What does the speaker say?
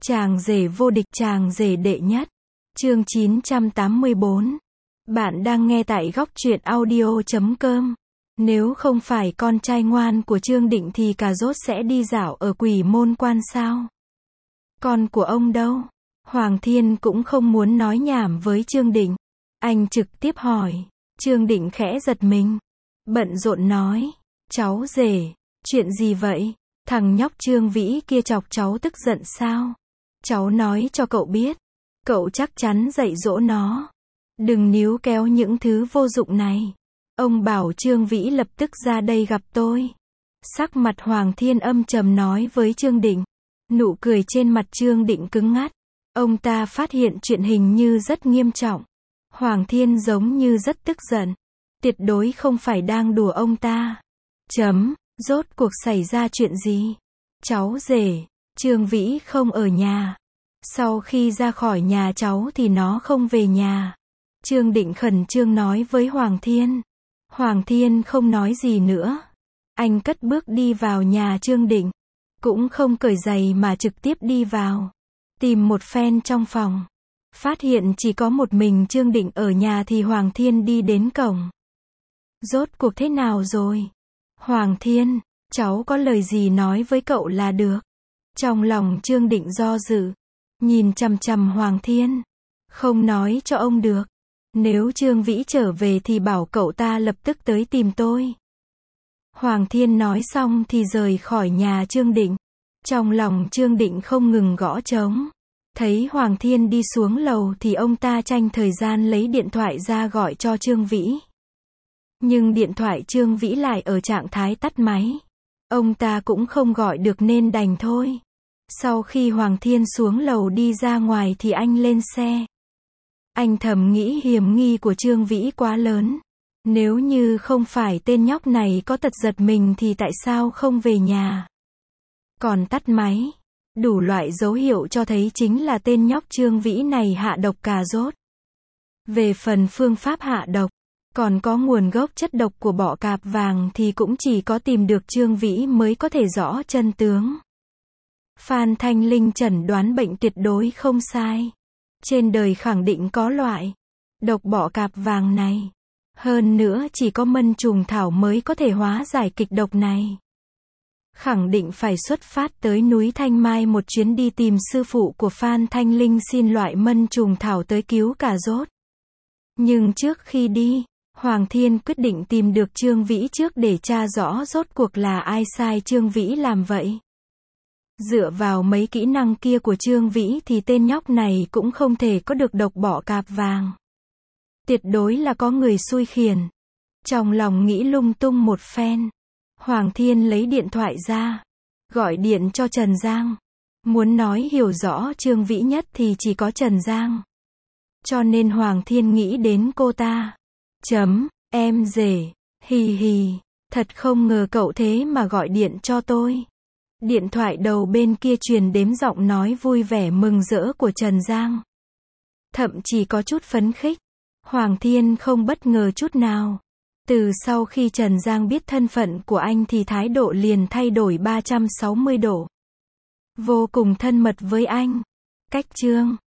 Chàng rể vô địch, chàng rể đệ nhất. Chương 984. Bạn đang nghe tại góc truyện audio.com. Nếu không phải con trai ngoan của Trương Định thì cà rốt sẽ đi dạo ở Quỷ Môn Quan sao? Con của ông đâu? Hoàng Thiên cũng không muốn nói nhảm với Trương Định. Anh trực tiếp hỏi. Trương Định khẽ giật mình. Bận rộn nói. Cháu rể, chuyện gì vậy? Thằng nhóc Trương Vĩ kia chọc cháu tức giận sao? Cháu nói cho cậu biết. Cậu chắc chắn dạy dỗ nó. Đừng níu kéo những thứ vô dụng này. Ông bảo Trương Vĩ lập tức ra đây gặp tôi. Sắc mặt Hoàng Thiên âm trầm nói với Trương Định. Nụ cười trên mặt Trương Định cứng ngắt. Ông ta phát hiện chuyện hình như rất nghiêm trọng. Hoàng Thiên giống như rất tức giận. Tuyệt đối không phải đang đùa ông ta. Rốt cuộc xảy ra chuyện gì? Cháu rể, Trương Vĩ không ở nhà. Sau khi ra khỏi nhà cháu thì nó không về nhà. Trương Định khẩn trương nói với Hoàng Thiên. Hoàng Thiên không nói gì nữa. Anh cất bước đi vào nhà Trương Định. Cũng không cởi giày mà trực tiếp đi vào. Tìm một phen trong phòng. Phát hiện chỉ có một mình Trương Định ở nhà thì Hoàng Thiên đi đến cổng. Rốt cuộc thế nào rồi? Hoàng Thiên, cháu có lời gì nói với cậu là được. Trong lòng Trương Định do dự. Nhìn chằm chằm Hoàng Thiên. Không nói cho ông được. Nếu Trương Vĩ trở về thì bảo cậu ta lập tức tới tìm tôi. Hoàng Thiên nói xong thì rời khỏi nhà Trương Định. Trong lòng Trương Định không ngừng gõ trống. Thấy Hoàng Thiên đi xuống lầu thì ông ta tranh thời gian lấy điện thoại ra gọi cho Trương Vĩ. Nhưng điện thoại Trương Vĩ lại ở trạng thái tắt máy. Ông ta cũng không gọi được nên đành thôi. Sau khi Hoàng Thiên xuống lầu đi ra ngoài thì anh lên xe. Anh thầm nghĩ hiểm nghi của Trương Vĩ quá lớn. Nếu như không phải tên nhóc này có tật giật mình thì tại sao không về nhà? Còn tắt máy. Đủ loại dấu hiệu cho thấy chính là tên nhóc Trương Vĩ này hạ độc cà rốt. Về phần phương pháp hạ độc, còn có nguồn gốc chất độc của bọ cạp vàng thì cũng chỉ có tìm được Trương Vĩ mới có thể rõ chân tướng. Phan Thanh Linh chẩn đoán bệnh tuyệt đối không sai. Trên đời khẳng định có loại độc bọ cạp vàng này. Hơn nữa chỉ có mân trùng thảo mới có thể hóa giải kịch độc này. Khẳng định phải xuất phát tới núi Thanh Mai một chuyến đi tìm sư phụ của Phan Thanh Linh xin loại mân trùng thảo tới cứu cà rốt. Nhưng trước khi đi, Hoàng Thiên quyết định tìm được Trương Vĩ trước để tra rõ rốt cuộc là ai sai Trương Vĩ làm vậy. Dựa vào mấy kỹ năng kia của Trương Vĩ thì tên nhóc này cũng không thể có được độc bọ cạp vàng. Tuyệt đối là có người xui khiển. Trong lòng nghĩ lung tung một phen. Hoàng Thiên lấy điện thoại ra. Gọi điện cho Trần Giang. Muốn nói hiểu rõ Trương Vĩ nhất thì chỉ có Trần Giang. Cho nên Hoàng Thiên nghĩ đến cô ta. Em rể. Hì hì. Thật không ngờ cậu thế mà gọi điện cho tôi. Điện thoại đầu bên kia truyền đến giọng nói vui vẻ mừng rỡ của Trần Giang. Thậm chí có chút phấn khích. Hoàng Thiên không bất ngờ chút nào. Từ sau khi Trần Giang biết thân phận của anh thì thái độ liền thay đổi 360 độ. Vô cùng thân mật với anh. Cách Trương